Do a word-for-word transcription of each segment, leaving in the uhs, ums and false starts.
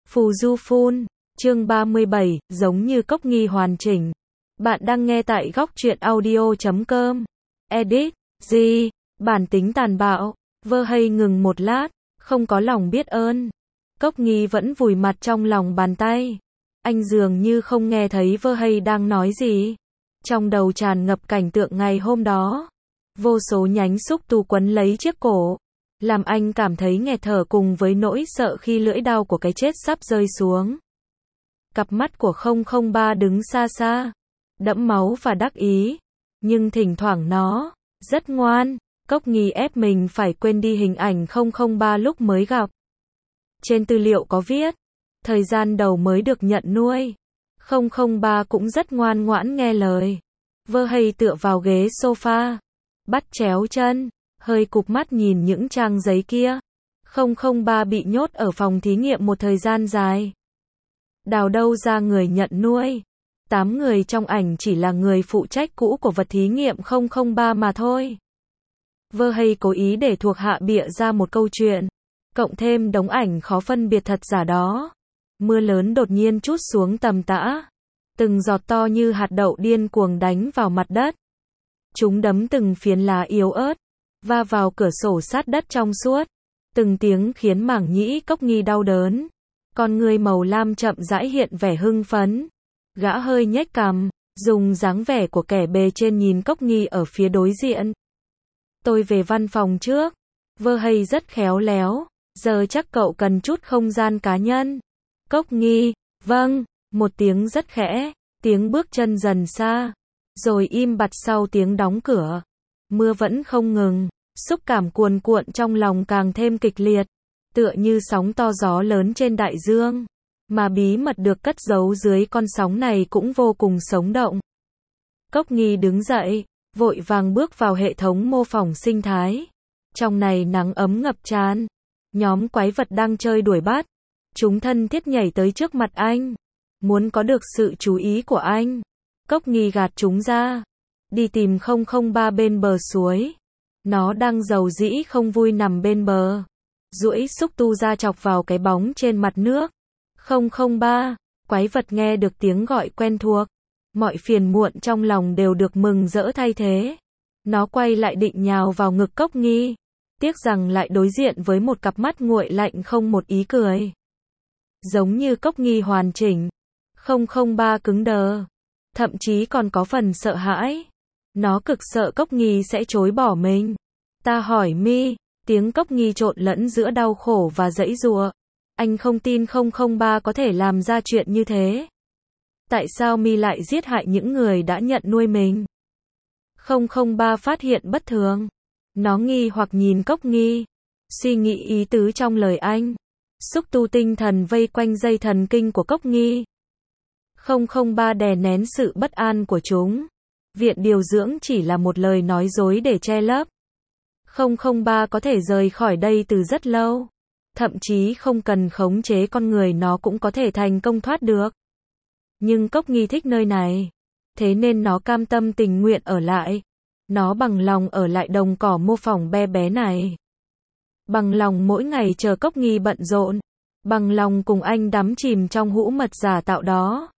Phù Du Phun, chương ba mươi bảy, giống như Cốc Nghi hoàn chỉnh. Bạn đang nghe tại góc truyện audio chấm com. Edit, G, bản tính tàn bạo. Vơ hay ngừng một lát, không có lòng biết ơn. Cốc Nghi vẫn vùi mặt trong lòng bàn tay. Anh dường như không nghe thấy Vơ hay đang nói gì. Trong đầu tràn ngập cảnh tượng ngày hôm đó. Vô số nhánh xúc tu quấn lấy chiếc cổ. Làm anh cảm thấy nghẹt thở cùng với nỗi sợ khi lưỡi đao của cái chết sắp rơi xuống. Cặp mắt của không không ba đứng xa xa, đẫm máu và đắc ý. Nhưng thỉnh thoảng nó, rất ngoan. Cốc Nghi ép mình phải quên đi hình ảnh không không ba lúc mới gặp. Trên tư liệu có viết, thời gian đầu mới được nhận nuôi, không không ba cũng rất ngoan ngoãn nghe lời. Vơ hay tựa vào ghế sofa, bắt chéo chân, hơi cụp mắt nhìn những trang giấy kia. không không ba bị nhốt ở phòng thí nghiệm một thời gian dài. Đào đâu ra người nhận nuôi. Tám người trong ảnh chỉ là người phụ trách cũ của vật thí nghiệm không không ba mà thôi. Vơ hay cố ý để thuộc hạ bịa ra một câu chuyện, cộng thêm đống ảnh khó phân biệt thật giả đó. Mưa lớn đột nhiên trút xuống tầm tã. Từng giọt to như hạt đậu điên cuồng đánh vào mặt đất. Chúng đấm từng phiến lá yếu ớt, va vào cửa sổ sát đất trong suốt. Từng tiếng khiến mảng nhĩ Cốc Nghi đau đớn. Con người màu lam chậm rãi hiện vẻ hưng phấn. Gã hơi nhếch cằm, dùng dáng vẻ của kẻ bề trên nhìn Cốc Nghi ở phía đối diện. Tôi về văn phòng trước. Vơ hay rất khéo léo. Giờ chắc cậu cần chút không gian cá nhân. Cốc Nghi, vâng, một tiếng rất khẽ, tiếng bước chân dần xa, rồi im bặt sau tiếng đóng cửa. Mưa vẫn không ngừng, xúc cảm cuồn cuộn trong lòng càng thêm kịch liệt, tựa như sóng to gió lớn trên đại dương, mà bí mật được cất giấu dưới con sóng này cũng vô cùng sống động. Cốc Nghi đứng dậy, vội vàng bước vào hệ thống mô phỏng sinh thái. Trong này nắng ấm ngập tràn, nhóm quái vật đang chơi đuổi bắt. Chúng thân thiết nhảy tới trước mặt anh, muốn có được sự chú ý của anh. Cốc Nghi gạt chúng ra, đi tìm không không ba bên bờ suối. Nó đang rầu rĩ không vui nằm bên bờ, duỗi xúc tu ra chọc vào cái bóng trên mặt nước. không không ba, quái vật nghe được tiếng gọi quen thuộc, mọi phiền muộn trong lòng đều được mừng rỡ thay thế. Nó quay lại định nhào vào ngực Cốc Nghi, tiếc rằng lại đối diện với một cặp mắt nguội lạnh không một ý cười. Giống như Cốc Nghi hoàn chỉnh, không không ba cứng đờ, thậm chí còn có phần sợ hãi. Nó cực sợ Cốc Nghi sẽ chối bỏ mình. Ta hỏi mi, tiếng Cốc Nghi trộn lẫn giữa đau khổ và giãy giụa. Anh không tin không không ba có thể làm ra chuyện như thế. Tại sao mi lại giết hại những người đã nhận nuôi mình? không không ba phát hiện bất thường. Nó nghi hoặc nhìn Cốc Nghi, suy nghĩ ý tứ trong lời anh. Xúc tu tinh thần vây quanh dây thần kinh của Cốc Nghi. không không ba đè nén sự bất an của chúng. Viện điều dưỡng chỉ là một lời nói dối để che lấp. không không ba có thể rời khỏi đây từ rất lâu. Thậm chí không cần khống chế con người nó cũng có thể thành công thoát được. Nhưng Cốc Nghi thích nơi này. Thế nên nó cam tâm tình nguyện ở lại. Nó bằng lòng ở lại đồng cỏ mô phỏng bé bé này. Bằng lòng mỗi ngày chờ Cốc Nghi bận rộn. Bằng lòng cùng anh đắm chìm trong hũ mật giả tạo đó.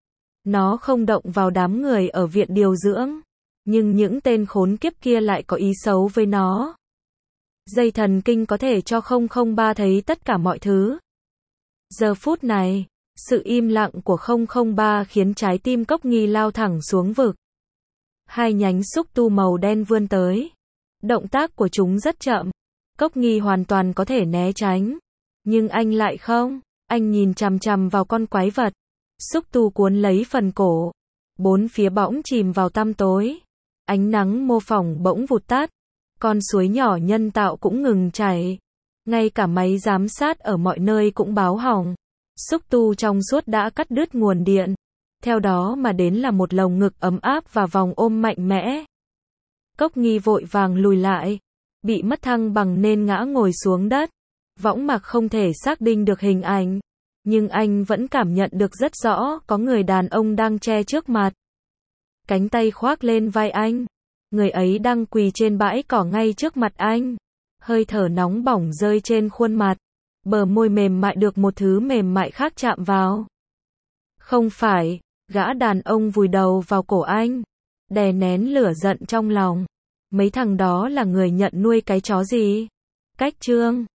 Nó không động vào đám người ở viện điều dưỡng. Nhưng những tên khốn kiếp kia lại có ý xấu với nó. Dây thần kinh có thể cho không không ba thấy tất cả mọi thứ. Giờ phút này, sự im lặng của không không ba khiến trái tim Cốc Nghi lao thẳng xuống vực. Hai nhánh xúc tu màu đen vươn tới. Động tác của chúng rất chậm. Cốc Nghi hoàn toàn có thể né tránh. Nhưng anh lại không. Anh nhìn chằm chằm vào con quái vật. Xúc tu cuốn lấy phần cổ. Bốn phía bỗng chìm vào tăm tối. Ánh nắng mô phỏng bỗng vụt tắt. Con suối nhỏ nhân tạo cũng ngừng chảy. Ngay cả máy giám sát ở mọi nơi cũng báo hỏng. Xúc tu trong suốt đã cắt đứt nguồn điện. Theo đó mà đến là một lồng ngực ấm áp và vòng ôm mạnh mẽ. Cốc Nghi vội vàng lùi lại. Bị mất thăng bằng nên ngã ngồi xuống đất. Võng mạc không thể xác định được hình ảnh. Nhưng anh vẫn cảm nhận được rất rõ có người đàn ông đang che trước mặt. Cánh tay khoác lên vai anh. Người ấy đang quỳ trên bãi cỏ ngay trước mặt anh. Hơi thở nóng bỏng rơi trên khuôn mặt. Bờ môi mềm mại được một thứ mềm mại khác chạm vào. Không phải, gã đàn ông vùi đầu vào cổ anh, đè nén lửa giận trong lòng. Mấy thằng đó là người nhận nuôi cái chó gì? Cách trương.